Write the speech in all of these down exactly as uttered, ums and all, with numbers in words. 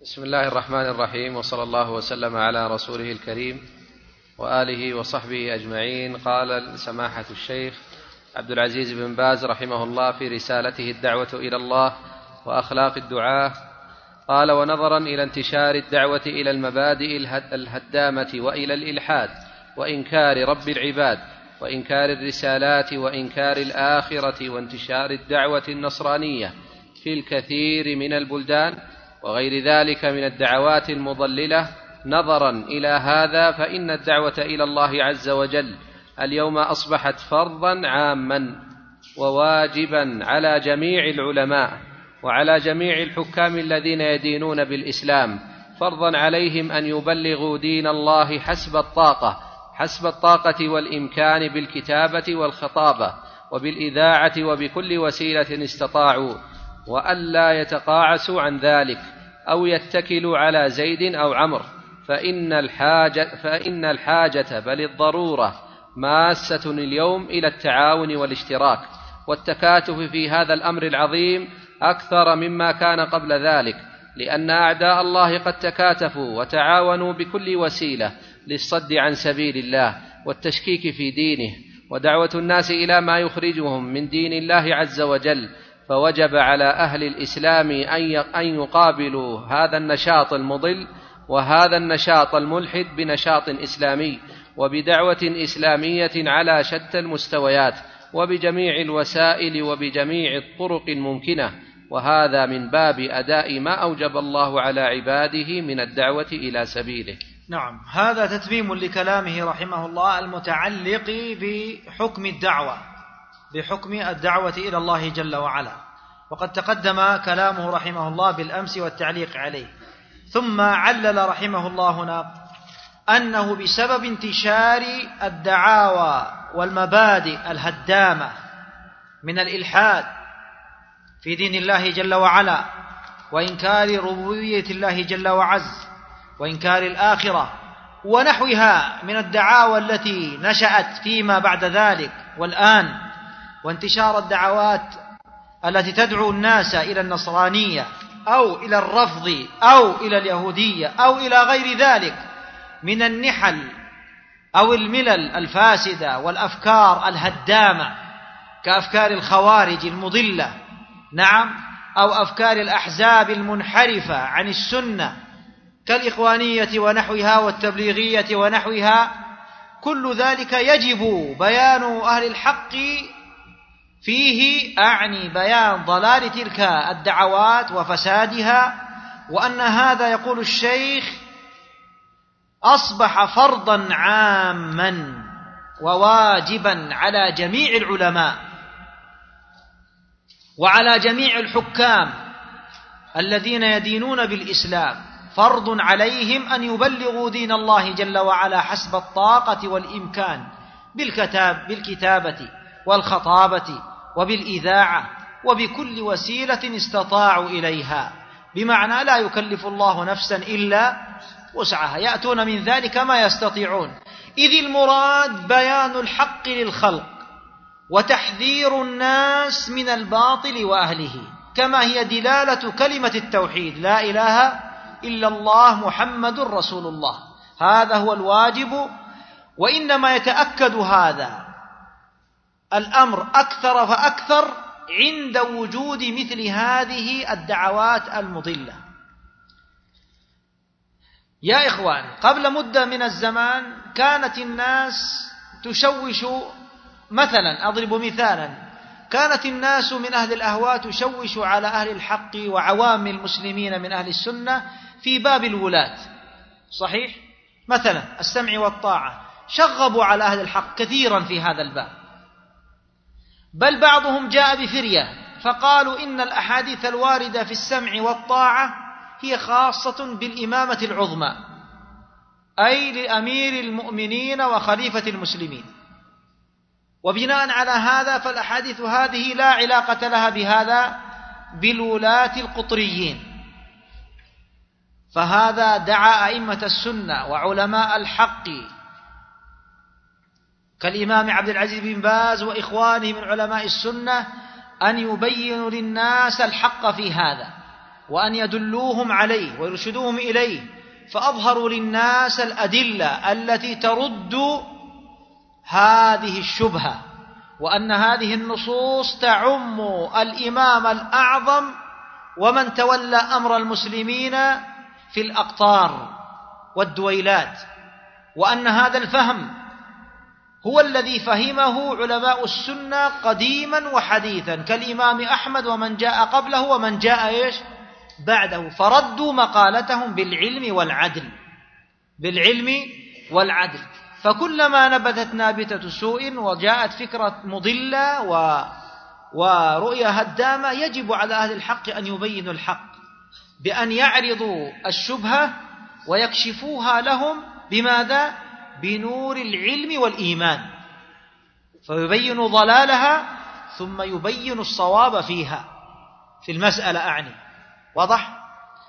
بسم الله الرحمن الرحيم، وصلى الله وسلم على رسوله الكريم وآله وصحبه أجمعين. قال سماحة الشيخ عبد العزيز بن باز رحمه الله في رسالته الدعوة إلى الله وأخلاق الدعاة، قال: ونظرا إلى انتشار الدعوة إلى المبادئ الهدامة وإلى الإلحاد وإنكار رب العباد وإنكار الرسالات وإنكار الآخرة وانتشار الدعوة النصرانية في الكثير من البلدان وغير ذلك من الدعوات المضللة، نظرا إلى هذا فإن الدعوة إلى الله عز وجل اليوم أصبحت فرضا عاما وواجبا على جميع العلماء وعلى جميع الحكام الذين يدينون بالإسلام، فرضا عليهم أن يبلغوا دين الله حسب الطاقة حسب الطاقة والإمكان بالكتابة والخطابة وبالإذاعة وبكل وسيلة استطاعوا، وألا يتقاعسوا عن ذلك أو يتكلوا على زيد أو عمرو، فإن الحاجة, فإن الحاجة بل الضرورة ماسة اليوم إلى التعاون والاشتراك والتكاتف في هذا الأمر العظيم أكثر مما كان قبل ذلك، لأن أعداء الله قد تكاتفوا وتعاونوا بكل وسيلة للصد عن سبيل الله والتشكيك في دينه ودعوة الناس إلى ما يخرجهم من دين الله عز وجل، فوجب على أهل الإسلام أن يقابلوا هذا النشاط المضل وهذا النشاط الملحد بنشاط إسلامي وبدعوة إسلامية على شتى المستويات وبجميع الوسائل وبجميع الطرق الممكنة، وهذا من باب أداء ما أوجب الله على عباده من الدعوة إلى سبيله. نعم، هذا تتميم لكلامه رحمه الله المتعلق بحكم الدعوة بحكم الدعوة إلى الله جل وعلا، وقد تقدم كلامه رحمه الله بالأمس والتعليق عليه، ثم علل رحمه الله هنا أنه بسبب انتشار الدعاوى والمبادئ الهدامة من الإلحاد في دين الله جل وعلا وإنكار ربوبية الله جل وعز وإنكار الآخرة ونحوها من الدعاوى التي نشأت فيما بعد ذلك والآن، وانتشار الدعوات التي تدعو الناس إلى النصرانية أو إلى الرفض أو إلى اليهودية أو إلى غير ذلك من النحل أو الملل الفاسدة والأفكار الهدامة كأفكار الخوارج المضلة، نعم، أو أفكار الأحزاب المنحرفة عن السنة كالإخوانية ونحوها والتبليغية ونحوها، كل ذلك يجب بيان أهل الحق فيه، أعني بيان ضلال تلك الدعوات وفسادها، وأن هذا يقول الشيخ أصبح فرضا عاما وواجبا على جميع العلماء وعلى جميع الحكام الذين يدينون بالإسلام، فرض عليهم أن يبلغوا دين الله جل وعلا حسب الطاقة والإمكان بالكتاب بالكتابة والخطابة وبالإذاعة وبكل وسيلة استطاعوا إليها، بمعنى لا يكلف الله نفسا إلا وسعها، يأتون من ذلك ما يستطيعون، إذ المراد بيان الحق للخلق وتحذير الناس من الباطل وأهله، كما هي دلالة كلمة التوحيد لا إله إلا الله محمد رسول الله، هذا هو الواجب. وإنما يتأكد هذا الأمر أكثر فأكثر عند وجود مثل هذه الدعوات المضلة. يا إخوان، قبل مدة من الزمان كانت الناس تشوش، مثلا أضرب مثالا، كانت الناس من أهل الأهواء تشوش على أهل الحق وعوام المسلمين من أهل السنة في باب الولاة، صحيح؟ مثلا السمع والطاعة، شغبوا على أهل الحق كثيرا في هذا الباب، بل بعضهم جاء بفرية فقالوا إن الأحاديث الواردة في السمع والطاعة هي خاصة بالإمامة العظمى، أي لأمير المؤمنين وخليفة المسلمين، وبناء على هذا فالأحاديث هذه لا علاقة لها بهذا بالولاة القطريين. فهذا دعا أئمة السنة وعلماء الحق كالإمام عبد العزيز بن باز وإخوانه من علماء السنة أن يبينوا للناس الحق في هذا، وأن يدلوهم عليه ويرشدوهم إليه، فأظهروا للناس الأدلة التي ترد هذه الشبهة، وأن هذه النصوص تعم الإمام الأعظم ومن تولى أمر المسلمين في الأقطار والدويلات، وأن هذا الفهم هو الذي فهمه علماء السنة قديما وحديثا كالإمام أحمد ومن جاء قبله ومن جاء إيش بعده، فردوا مقالتهم بالعلم والعدل بالعلم والعدل. فكلما نبتت نابتة سوء وجاءت فكرة مضلة و ورؤية هدامة يجب على أهل الحق أن يبينوا الحق بأن يعرضوا الشبهة ويكشفوها لهم بماذا؟ بنور العلم والإيمان، فيبينوا ضلالها ثم يبين الصواب فيها في المسألة أعني. واضح؟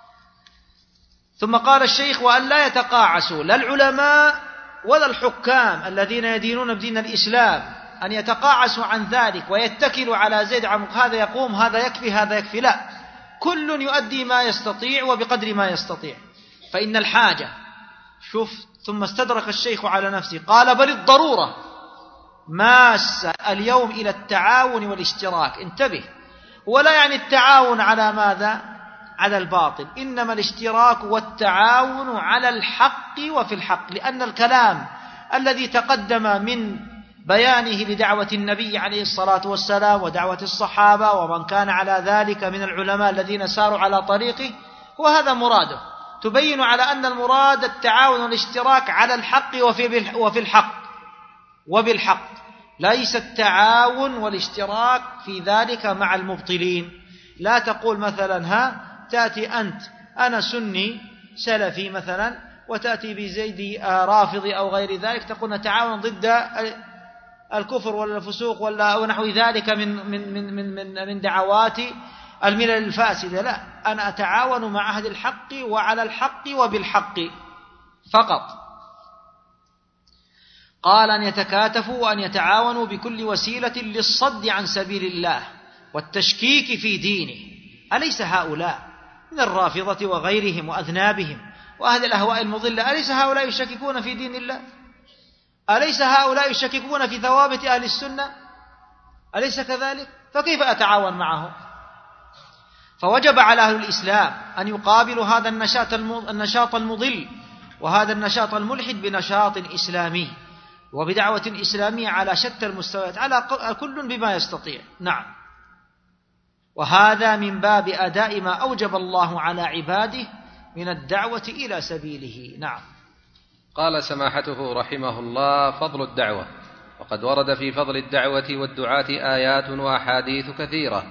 ثم قال الشيخ: وأن لا يتقاعسوا لا العلماء ولا الحكام الذين يدينون بدين الإسلام أن يتقاعسوا عن ذلك ويتكلوا على زيد عمق، هذا يقوم هذا يكفي هذا يكفي، لا، كل يؤدي ما يستطيع وبقدر ما يستطيع. فإن الحاجة، شوف، ثم استدرك الشيخ على نفسه قال: بل الضرورة ماسة اليوم إلى التعاون والاشتراك. انتبه، ولا يعني التعاون على ماذا؟ على الباطل، إنما الاشتراك والتعاون على الحق وفي الحق، لأن الكلام الذي تقدم من بيانه لدعوة النبي عليه الصلاة والسلام ودعوة الصحابة ومن كان على ذلك من العلماء الذين ساروا على طريقه، وهذا مراده، تبين على أن المراد التعاون والاشتراك على الحق وفي وفي الحق وبالحق، ليس التعاون والاشتراك في ذلك مع المبطلين. لا تقول مثلا ها تأتي أنت أنا سني سلفي مثلا وتأتي بزيدي رافضي أو غير ذلك تقول نتعاون ضد الكفر ولا الفسوق ولا ونحو ذلك من من من من من, من دعوات الملل الفاسدة. لا، أنا أتعاون مع أهل الحق وعلى الحق وبالحق فقط. قال: أن يتكاتفوا وأن يتعاونوا بكل وسيلة للصد عن سبيل الله والتشكيك في دينه. أليس هؤلاء من الرافضة وغيرهم وأذنابهم وأهل الأهواء المضلة، أليس هؤلاء يشككون في دين الله؟ أليس هؤلاء يشككون في ثوابت أهل السنة؟ أليس كذلك؟ فكيف أتعاون معهم؟ فوجب على أهل الإسلام أن يقابلوا هذا النشاط المضل وهذا النشاط الملحد بنشاط إسلامي وبدعوة إسلامية على شتى المستويات، على كل بما يستطيع. نعم، وهذا من باب أداء ما أوجب الله على عباده من الدعوة إلى سبيله. نعم. قال سماحته رحمه الله: فضل الدعوة. وقد ورد في فضل الدعوة والدعاة آيات وأحاديث كثيرة،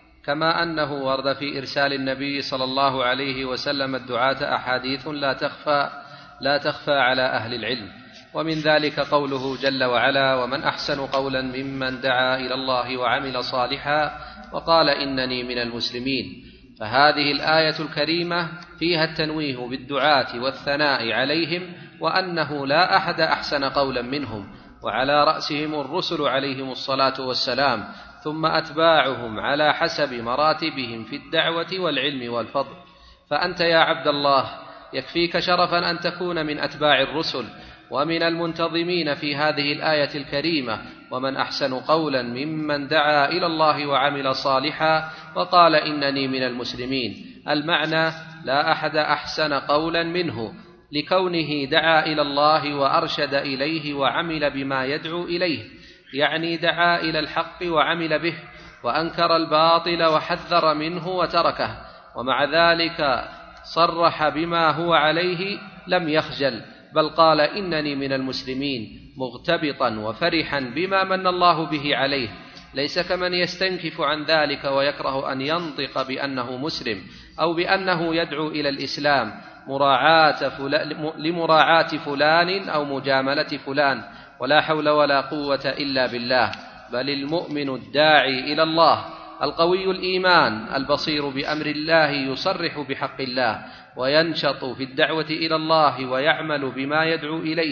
كما أنه ورد في إرسال النبي صلى الله عليه وسلم الدعاة أحاديث لا تخفى لا تخفى على أهل العلم، ومن ذلك قوله جل وعلا: ومن أحسن قولا ممن دعا إلى الله وعمل صالحا وقال إنني من المسلمين. فهذه الآية الكريمة فيها التنويه بالدعاة والثناء عليهم، وأنه لا أحد أحسن قولا منهم، وعلى رأسهم الرسل عليهم الصلاة والسلام، ثم أتباعهم على حسب مراتبهم في الدعوة والعلم والفضل. فأنت يا عبد الله يكفيك شرفا أن تكون من أتباع الرسل ومن المنتظمين في هذه الآية الكريمة: ومن أحسن قولا ممن دعا إلى الله وعمل صالحا وقال إنني من المسلمين. المعنى: لا أحد أحسن قولا منه، لكونه دعا إلى الله وأرشد إليه وعمل بما يدعو إليه، يعني دعا إلى الحق وعمل به، وأنكر الباطل وحذر منه وتركه، ومع ذلك صرح بما هو عليه، لم يخجل، بل قال إنني من المسلمين، مغتبطا وفرحا بما من الله به عليه، ليس كمن يستنكف عن ذلك ويكره أن ينطق بأنه مسلم أو بأنه يدعو إلى الإسلام مراعاة فلان لمراعاة فلان أو مجاملة فلان، ولا حول ولا قوة إلا بالله. بل المؤمن الداعي إلى الله القوي الإيمان البصير بأمر الله يصرح بحق الله، وينشط في الدعوة إلى الله ويعمل بما يدعو إليه،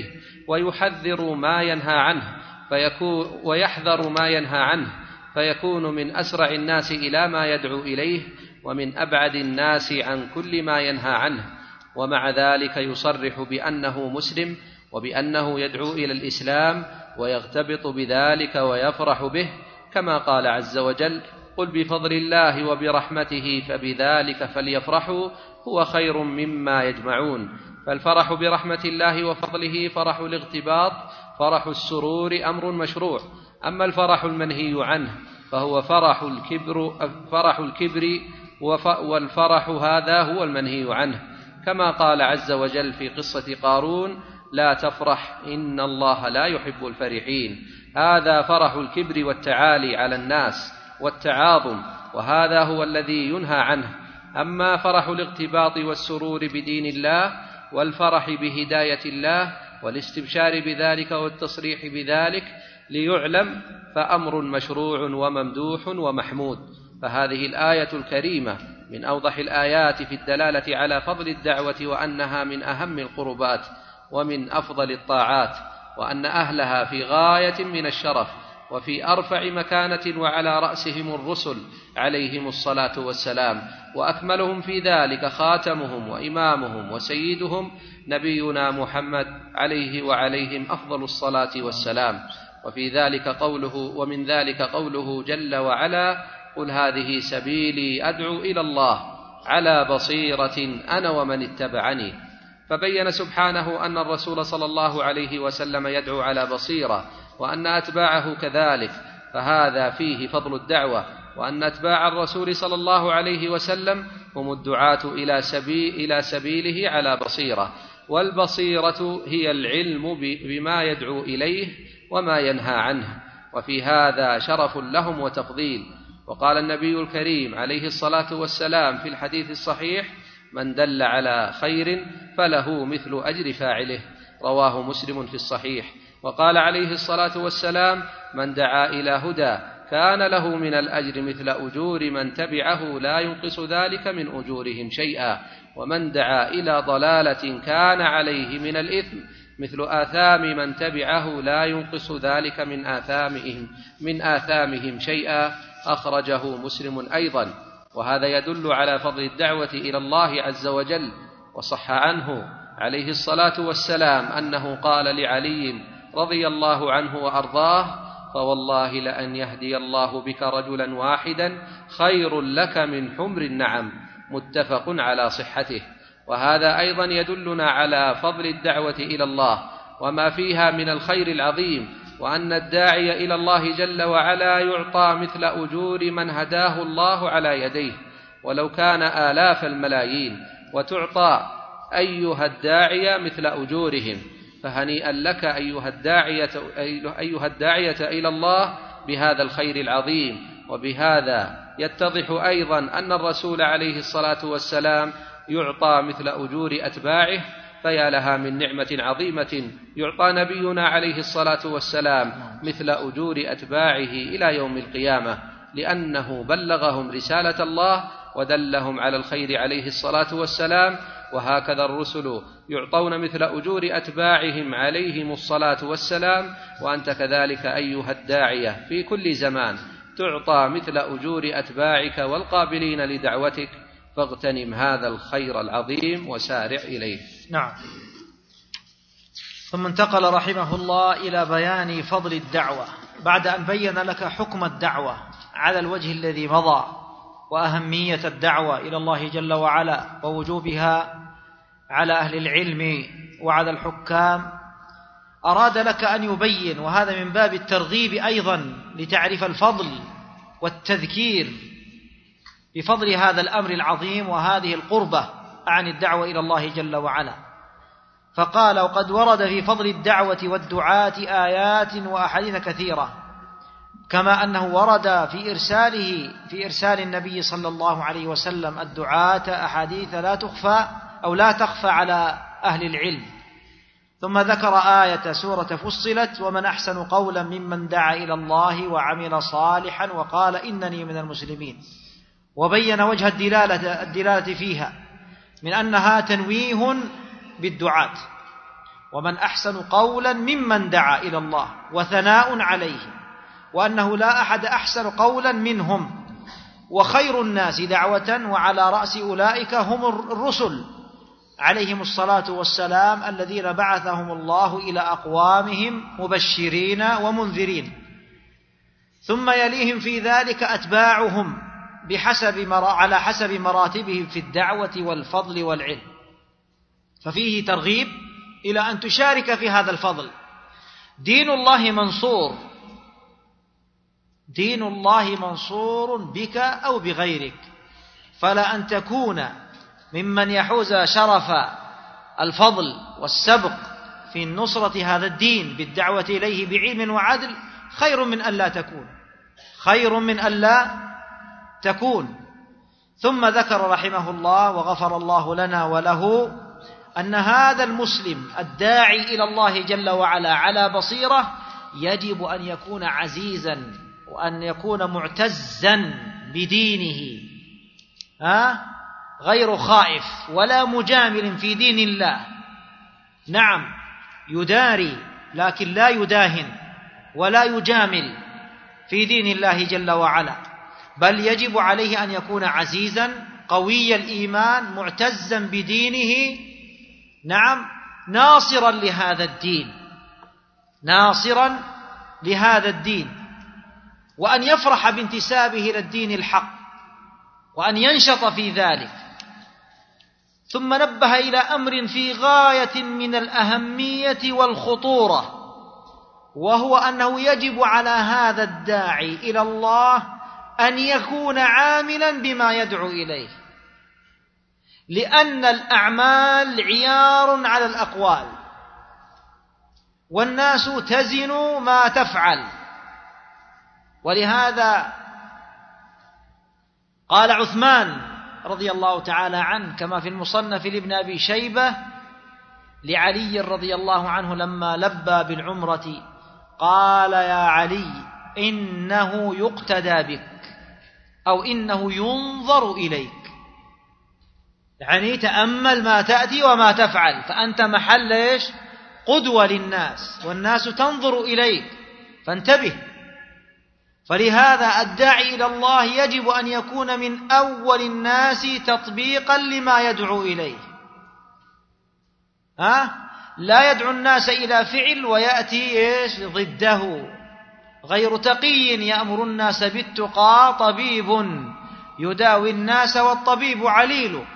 ويحذر ما ينهى عنه فيكون ويحذر ما ينهى عنه فيكون من أسرع الناس إلى ما يدعو إليه، ومن أبعد الناس عن كل ما ينهى عنه، ومع ذلك يصرح بأنه مسلم وبأنه يدعو إلى الإسلام ويغتبط بذلك ويفرح به، كما قال عز وجل: قل بفضل الله وبرحمته فبذلك فليفرحوا هو خير مما يجمعون. فالفرح برحمة الله وفضله فرح الاغتباط، فرح السرور أمر مشروع. أما الفرح المنهي عنه فهو فرح الكبر, فرح الكبر والفرح هذا هو المنهي عنه، كما قال عز وجل في قصة قارون: لا تفرح إن الله لا يحب الفرحين. هذا فرح الكبر والتعالي على الناس والتعاظم، وهذا هو الذي ينهى عنه. أما فرح الاغتباط والسرور بدين الله والفرح بهداية الله والاستبشار بذلك والتصريح بذلك ليعلم فأمر مشروع وممدوح ومحمود. فهذه الآية الكريمة من أوضح الآيات في الدلالة على فضل الدعوة، وأنها من أهم القربات ومن أفضل الطاعات، وأن أهلها في غاية من الشرف وفي أرفع مكانة، وعلى رأسهم الرسل عليهم الصلاة والسلام، وأكملهم في ذلك خاتمهم وإمامهم وسيدهم نبينا محمد عليه وعليهم أفضل الصلاة والسلام. وفي ذلك قوله ومن ذلك قوله جل وعلا: قل هذه سبيلي أدعو إلى الله على بصيرة أنا ومن اتبعني. فبين سبحانه أن الرسول صلى الله عليه وسلم يدعو على بصيرة، وأن أتباعه كذلك، فهذا فيه فضل الدعوة، وأن أتباع الرسول صلى الله عليه وسلم هم الدعاة إلى سبيل إلى سبيله على بصيرة، والبصيرة هي العلم بما يدعو إليه وما ينهى عنه، وفي هذا شرف لهم وتفضيل. وقال النبي الكريم عليه الصلاة والسلام في الحديث الصحيح: من دل على خير فله مثل أجر فاعله، رواه مسلم في الصحيح. وقال عليه الصلاة والسلام: من دعا إلى هدى كان له من الأجر مثل أجور من تبعه لا ينقص ذلك من أجورهم شيئا، ومن دعا إلى ضلالة كان عليه من الإثم مثل آثام من تبعه لا ينقص ذلك من آثامهم من آثامهم شيئا، أخرجه مسلم أيضا. وهذا يدل على فضل الدعوة إلى الله عز وجل. وصح عنه عليه الصلاة والسلام أنه قال لعلي رضي الله عنه وأرضاه: فوالله لأن يهدي الله بك رجلا واحدا خير لك من حمر النعم، متفق على صحته. وهذا أيضا يدلنا على فضل الدعوة إلى الله وما فيها من الخير العظيم، وأن الداعي إلى الله جل وعلا يعطى مثل أجور من هداه الله على يديه ولو كان آلاف الملايين، وتعطى أيها الداعية مثل أجورهم. فهنيئا لك أيها الداعية, أيها الداعية إلى الله بهذا الخير العظيم. وبهذا يتضح أيضا أن الرسول عليه الصلاة والسلام يعطى مثل أجور أتباعه، فيا لها من نعمة عظيمة يعطى نبينا عليه الصلاة والسلام مثل أجور أتباعه إلى يوم القيامة، لأنه بلغهم رسالة الله ودلهم على الخير عليه الصلاة والسلام. وهكذا الرسل يعطون مثل أجور أتباعهم عليهم الصلاة والسلام، وأنت كذلك أيها الداعية في كل زمان تعطى مثل أجور أتباعك والقابلين لدعوتك، فاغتنم هذا الخير العظيم وسارع إليه. نعم. ثم انتقل رحمه الله إلى بيان فضل الدعوة بعد أن بين لك حكم الدعوة على الوجه الذي مضى، وأهمية الدعوة إلى الله جل وعلا ووجوبها على أهل العلم وعلى الحكام. أراد لك أن يبين، وهذا من باب الترغيب أيضا لتعرف الفضل والتذكير بفضل هذا الأمر العظيم وهذه القربة عن الدعوة إلى الله جل وعلا. فقال: وقد ورد في فضل الدعوة والدعاة آيات وأحاديث كثيرة، كما أنه ورد في إرساله في إرسال النبي صلى الله عليه وسلم الدعاة أحاديث لا تخفى أو لا تخفى على أهل العلم. ثم ذكر آية سورة فصلت: ومن أحسن قولا ممن دعا إلى الله وعمل صالحا وقال إنني من المسلمين، وبين وجه الدلالة, الدلالة فيها من أنها تنويه بالدعاة، ومن أحسن قولا ممن دعا إلى الله، وثناء عليه، وأنه لا أحد أحسن قولا منهم، وخير الناس دعوة وعلى رأس أولئك هم الرسل عليهم الصلاة والسلام الذين بعثهم الله إلى أقوامهم مبشرين ومنذرين، ثم يليهم في ذلك أتباعهم بحسب على حسب مراتبهم في الدعوة والفضل والعلم. ففيه ترغيب إلى أن تشارك في هذا الفضل. دين الله منصور، دين الله منصور بك أو بغيرك، فلا أن تكون ممن يحوز شرف الفضل والسبق في نصرة هذا الدين بالدعوة إليه بعلم وعدل خير من أن لا تكون، خير من أن لا تكون. ثم ذكر رحمه الله وغفر الله لنا وله أن هذا المسلم الداعي إلى الله جل وعلا على بصيرة يجب أن يكون عزيزا وأن يكون معتزا بدينه، ها؟ غير خائف ولا مجامل في دين الله. نعم يداري لكن لا يداهن ولا يجامل في دين الله جل وعلا، بل يجب عليه أن يكون عزيزا قوي الإيمان معتزا بدينه، نعم ناصرا لهذا الدين، ناصرا لهذا الدين، وأن يفرح بانتسابه إلى الدين الحق وأن ينشط في ذلك. ثم نبه إلى أمر في غاية من الأهمية والخطورة، وهو أنه يجب على هذا الداعي إلى الله أن يكون عاملا بما يدعو إليه، لأن الأعمال عيار على الأقوال، والناس تزن ما تفعل. ولهذا قال عثمان رضي الله تعالى عنه كما في المصنف لابن أبي شيبة لعلي رضي الله عنه لما لبى بالعمرة، قال يا علي إنه يقتدى بك أو إنه ينظر إليك، يعني تأمل ما تأتي وما تفعل، فأنت محل إيش؟ قدوة للناس، والناس تنظر إليك، فانتبه. فلهذا الداعي إلى الله يجب أن يكون من أول الناس تطبيقا لما يدعو إليه، ها؟ لا يدعو الناس إلى فعل ويأتي إيش ضده، غير تقي يأمر الناس بالتقى طبيب يداوي الناس والطبيب عليل.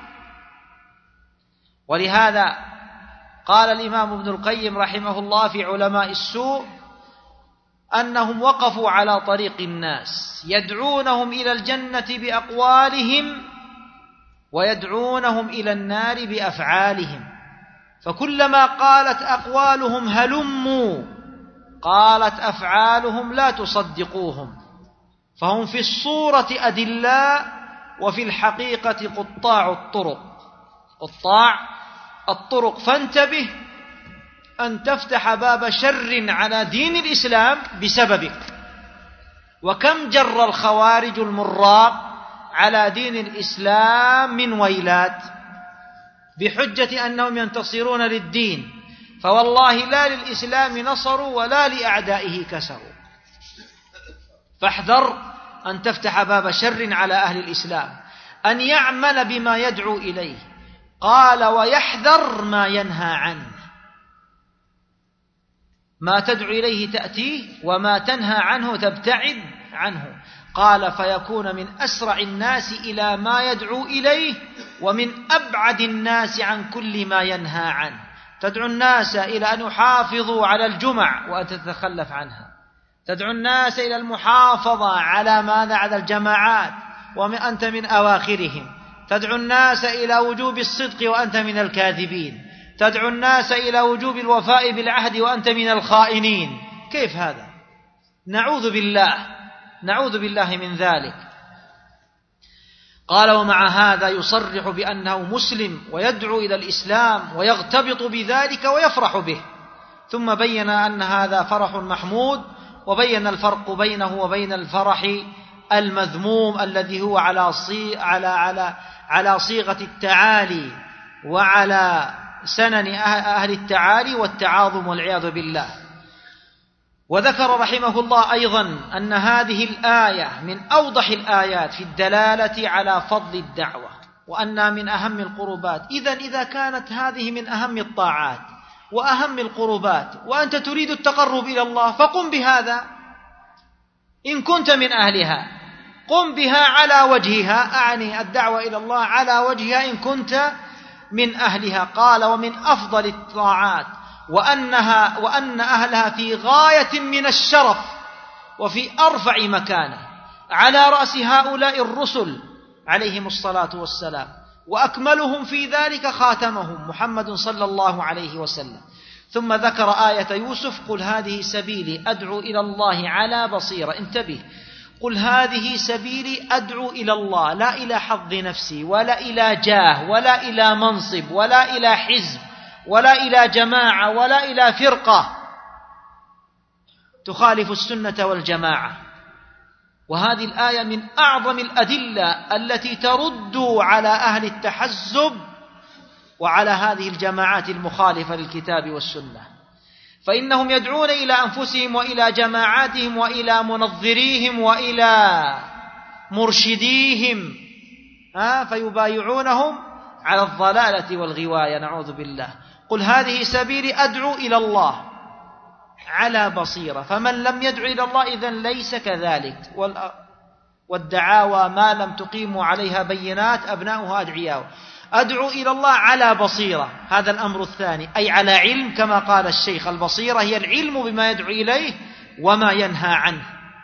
ولهذا قال الإمام ابن القيم رحمه الله في علماء السوء أنهم وقفوا على طريق الناس يدعونهم إلى الجنة بأقوالهم ويدعونهم إلى النار بأفعالهم، فكلما قالت أقوالهم هلموا قالت أفعالهم لا تصدقوهم، فهم في الصورة أدلاء وفي الحقيقة قطاع الطرق، قطاع الطرق. فانتبه أن تفتح باب شر على دين الإسلام بسببك. وكم جر الخوارج المراق على دين الإسلام من ويلات بحجة أنهم ينتصرون للدين، فوالله لا للإسلام نصروا ولا لأعدائه كسروا. فاحذر أن تفتح باب شر على أهل الإسلام، أن يعمل بما يدعو إليه. قال ويحذر ما ينهى عنه، ما تدعو إليه تأتيه وما تنهى عنه تبتعد عنه. قال فيكون من أسرع الناس إلى ما يدعو إليه ومن أبعد الناس عن كل ما ينهى عنه. تدعو الناس إلى أن يحافظوا على الجمع وأنت تتخلف عنها، تدعو الناس إلى المحافظة على ماذا؟ على الجماعات وأنت من أواخرهم، تدعو الناس إلى وجوب الصدق وأنت من الكاذبين، تدعو الناس إلى وجوب الوفاء بالعهد وأنت من الخائنين. كيف هذا؟ نعوذ بالله، نعوذ بالله من ذلك. قال ومع هذا يصرح بأنه مسلم ويدعو إلى الإسلام ويغتبط بذلك ويفرح به، ثم بين أن هذا فرح محمود، وبين الفرق بينه وبين الفرح المذموم الذي هو على صي على على على صيغة التعالي وعلى سنن أهل التعالي والتعاظم والعياذ بالله. وذكر رحمه الله أيضا أن هذه الآية من أوضح الآيات في الدلالة على فضل الدعوة وأنها من أهم القربات. إذن إذا كانت هذه من أهم الطاعات وأهم القربات وأنت تريد التقرب إلى الله فقم بهذا، إن كنت من أهلها قم بها على وجهها، أعني الدعوة إلى الله على وجهها إن كنت من أهلها. قال ومن أفضل الطاعات وأنها وأن أهلها في غاية من الشرف وفي أرفع مكانة، على رأس هؤلاء الرسل عليهم الصلاة والسلام، وأكملهم في ذلك خاتمهم محمد صلى الله عليه وسلم. ثم ذكر آية يوسف: قل هذه سبيلي أدعو إلى الله على بصيرة. انتبه، قل هذه سبيلي أدعو إلى الله، لا إلى حظ نفسي ولا إلى جاه ولا إلى منصب ولا إلى حزب ولا إلى جماعة ولا إلى فرقة تخالف السنة والجماعة. وهذه الآية من أعظم الأدلة التي ترد على أهل التحزب وعلى هذه الجماعات المخالفة للكتاب والسنة، فإنهم يدعون إلى أنفسهم وإلى جماعاتهم وإلى منظريهم وإلى مرشديهم فيبايعونهم على الضلالة والغواية، نعوذ بالله. قل هذه سبيلي أدعو إلى الله على بصيرة، فمن لم يدعو إلى الله إذن ليس كذلك. والدعاوى ما لم تقيموا عليها بينات أبناؤها أدعياء. أدعو إلى الله على بصيرة، هذا الأمر الثاني، أي على علم، كما قال الشيخ: البصيرة هي العلم بما يدعو إليه وما ينهى عنه.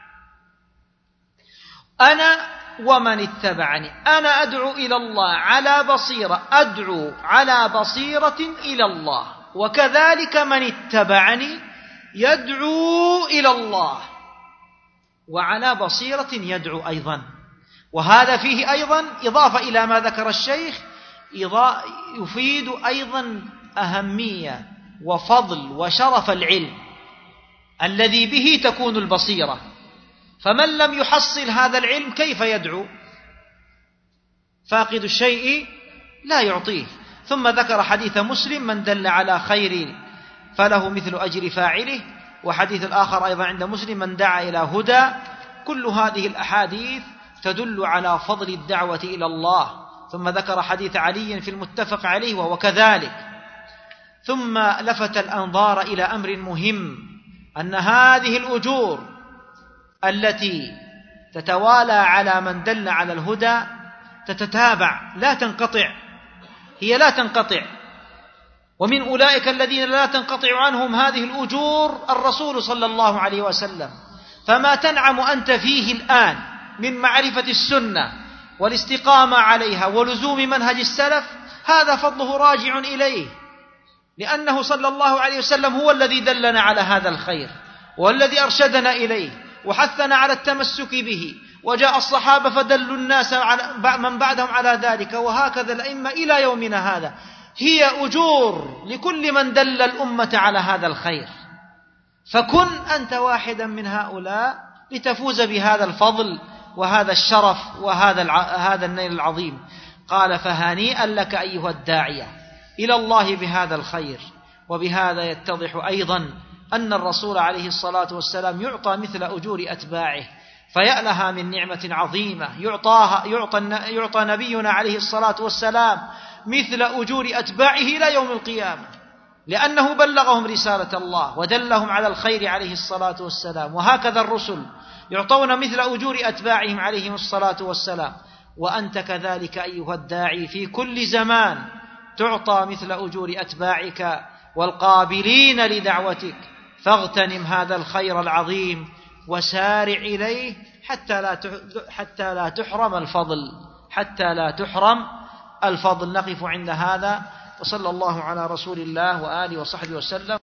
أنا ومن اتبعني، أنا أدعو إلى الله على بصيرة، أدعو على بصيرة إلى الله، وكذلك من اتبعني يدعو إلى الله وعلى بصيرة يدعو أيضا. وهذا فيه أيضا إضافة إلى ما ذكر الشيخ، يفيد أيضا أهمية وفضل وشرف العلم الذي به تكون البصيرة. فمن لم يحصل هذا العلم كيف يدعو؟ فاقد الشيء لا يعطيه. ثم ذكر حديث مسلم: من دل على خير فله مثل أجر فاعله. وحديث الآخر أيضا عند مسلم: من دعا إلى هدى. كل هذه الأحاديث تدل على فضل الدعوة إلى الله. ثم ذكر حديث علي في المتفق عليه وهو كذلك. ثم لفت الأنظار إلى أمر مهم، أن هذه الأجور التي تتوالى على من دل على الهدى تتتابع لا تنقطع، هي لا تنقطع. ومن أولئك الذين لا تنقطع عنهم هذه الأجور الرسول صلى الله عليه وسلم. فما تنعم أنت فيه الآن من معرفة السنة والاستقامة عليها ولزوم منهج السلف، هذا فضله راجع إليه، لأنه صلى الله عليه وسلم هو الذي دلنا على هذا الخير والذي أرشدنا إليه وحثنا على التمسك به. وجاء الصحابة فدلوا الناس من بعدهم على ذلك، وهكذا الأئمة إلى يومنا هذا. هي أجور لكل من دل الأمة على هذا الخير، فكن أنت واحدا من هؤلاء لتفوز بهذا الفضل وهذا الشرف وهذا هذا النيل العظيم. قال: فهنيئا لك أيها الداعية إلى الله بهذا الخير. وبهذا يتضح أيضا أن الرسول عليه الصلاة والسلام يعطى مثل أجور أتباعه، فيألها من نعمة عظيمة يعطاها يعطى, يعطى نبينا عليه الصلاة والسلام مثل أجور أتباعه إلى يوم القيامة، لأنه بلغهم رسالة الله ودلهم على الخير عليه الصلاة والسلام. وهكذا الرسل يعطون مثل أجور أتباعهم عليهم الصلاة والسلام. وأنت كذلك أيها الداعي في كل زمان تعطى مثل أجور أتباعك والقابلين لدعوتك، فاغتنم هذا الخير العظيم وسارع إليه حتى لا حتى لا تحرم الفضل حتى لا تحرم الفضل. نقف عند هذا، وصلى الله على رسول الله وآله وصحبه وسلم.